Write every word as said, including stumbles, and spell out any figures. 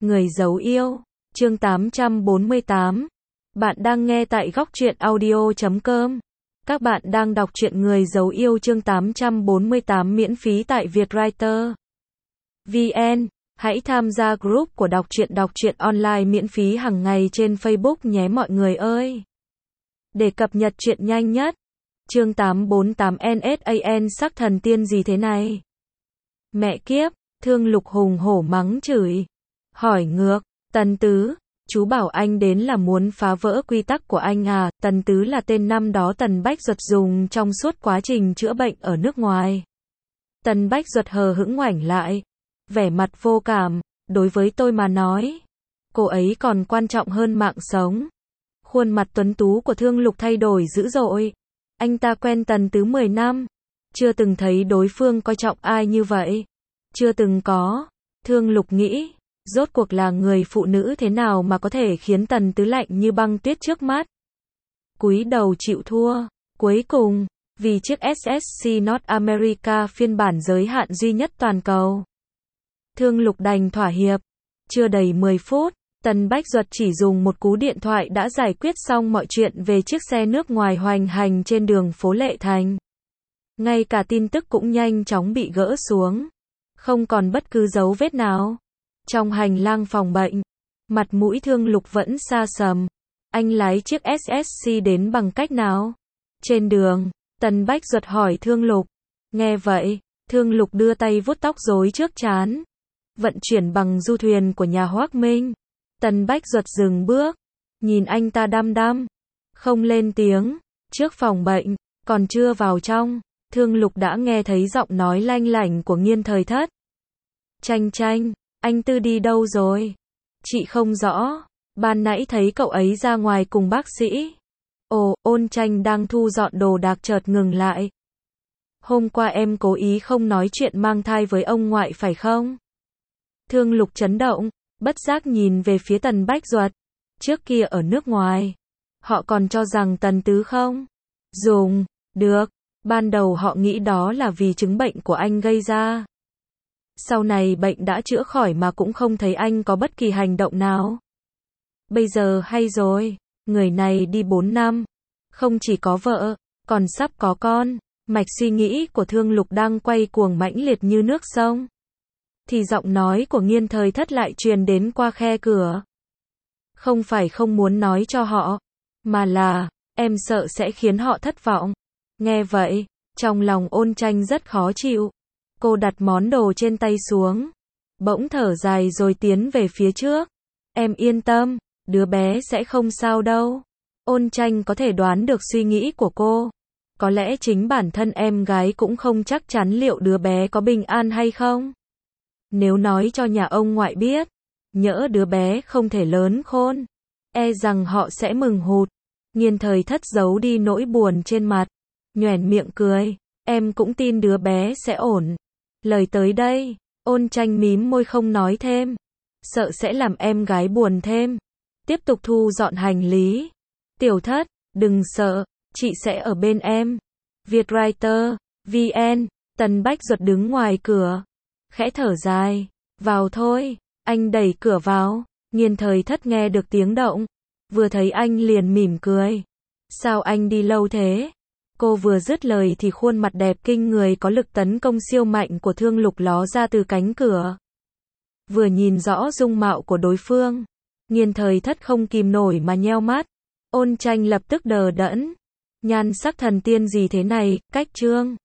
Người giấu yêu, chương tám trăm bốn mươi tám. Bạn đang nghe tại góc truyện audio chấm com. Các bạn đang đọc truyện Người giấu yêu chương tám trăm bốn mươi tám miễn phí tại Vietwriter chấm vn. Hãy tham gia group của đọc truyện đọc truyện online miễn phí hàng ngày trên Facebook nhé mọi người ơi. Để cập nhật truyện nhanh nhất. Chương tám trăm bốn mươi tám en ét a en sắc thần tiên gì thế này? Mẹ kiếp, Thương Lục hùng hổ mắng chửi. Hỏi ngược, Tần Tứ, chú bảo anh đến là muốn phá vỡ quy tắc của anh à? Tần Tứ là tên năm đó Tần Bách Duật dùng trong suốt quá trình chữa bệnh ở nước ngoài. Tần Bách Duật hờ hững ngoảnh lại, vẻ mặt vô cảm, đối với tôi mà nói, cô ấy còn quan trọng hơn mạng sống. Khuôn mặt tuấn tú của Thương Lục thay đổi dữ dội. Anh ta quen Tần Tứ mười năm, chưa từng thấy đối phương coi trọng ai như vậy. Chưa từng có. Thương Lục nghĩ, rốt cuộc là người phụ nữ thế nào mà có thể khiến Tần Tứ lạnh như băng tuyết trước mắt. Cúi đầu chịu thua. Cuối cùng, vì chiếc ét ét xê North America phiên bản giới hạn duy nhất toàn cầu, Thương Lục đành thỏa hiệp. Chưa đầy mười phút, Tần Bách Duật chỉ dùng một cú điện thoại đã giải quyết xong mọi chuyện về chiếc xe nước ngoài hoành hành trên đường phố Lệ Thành. Ngay cả tin tức cũng nhanh chóng bị gỡ xuống. Không còn bất cứ dấu vết nào. Trong hành lang phòng bệnh, mặt mũi Thương Lục vẫn xa sầm. Anh lái chiếc ét ét xê đến bằng cách nào? Trên đường, Tần Bách Duật hỏi Thương Lục. Nghe vậy, Thương Lục đưa tay vuốt tóc rối trước trán. Vận chuyển bằng du thuyền của nhà Hoác Minh. Tần Bách Duật dừng bước, nhìn anh ta đăm đăm, không lên tiếng. Trước phòng bệnh, còn chưa vào trong, Thương Lục đã nghe thấy giọng nói lanh lảnh của Nghiên Thời Thất. Tranh Tranh, anh Tư đi đâu rồi? Chị không rõ, ban nãy thấy cậu ấy ra ngoài cùng bác sĩ. Ồ, Ôn Tranh đang thu dọn đồ đạc chợt ngừng lại. Hôm qua em cố ý không nói chuyện mang thai với ông ngoại phải không? Thương Lục chấn động, bất giác nhìn về phía Tần Bách Duật. Trước kia ở nước ngoài, họ còn cho rằng Tần Tứ không dùng được. Ban đầu họ nghĩ đó là vì chứng bệnh của anh gây ra. Sau này bệnh đã chữa khỏi mà cũng không thấy anh có bất kỳ hành động nào. Bây giờ hay rồi, người này đi bốn năm, không chỉ có vợ, còn sắp có con. Mạch suy nghĩ của Thương Lục đang quay cuồng mãnh liệt như nước sông. Thì giọng nói của Nghiên Thời Thất lại truyền đến qua khe cửa. Không phải không muốn nói cho họ, mà là, em sợ sẽ khiến họ thất vọng. Nghe vậy, trong lòng Ôn Tranh rất khó chịu. Cô đặt món đồ trên tay xuống, bỗng thở dài rồi tiến về phía trước. Em yên tâm, đứa bé sẽ không sao đâu. Ôn Tranh có thể đoán được suy nghĩ của cô. Có lẽ chính bản thân em gái cũng không chắc chắn liệu đứa bé có bình an hay không. Nếu nói cho nhà ông ngoại biết, nhỡ đứa bé không thể lớn khôn, e rằng họ sẽ mừng hụt. Nghiên Thời Thất giấu đi nỗi buồn trên mặt, nhoẻn miệng cười. Em cũng tin đứa bé sẽ ổn. Lời tới đây, Ôn Tranh mím môi không nói thêm, sợ sẽ làm em gái buồn thêm. Tiếp tục thu dọn hành lý. Tiểu Thất, đừng sợ, chị sẽ ở bên em. Vietwriter chấm vn. Tần Bách Duật đứng ngoài cửa, khẽ thở dài. Vào thôi. Anh đẩy cửa vào. Nghiên Thời Thất nghe được tiếng động, vừa thấy anh liền mỉm cười. Sao anh đi lâu thế? Cô vừa dứt lời thì khuôn mặt đẹp kinh người có lực tấn công siêu mạnh của Thương Lục ló ra từ cánh cửa. Vừa nhìn rõ dung mạo của đối phương, Nghiên Thời Thất không kìm nổi mà nheo mắt. Ôn Tranh lập tức đờ đẫn. Nhan sắc thần tiên gì thế này? Cách trương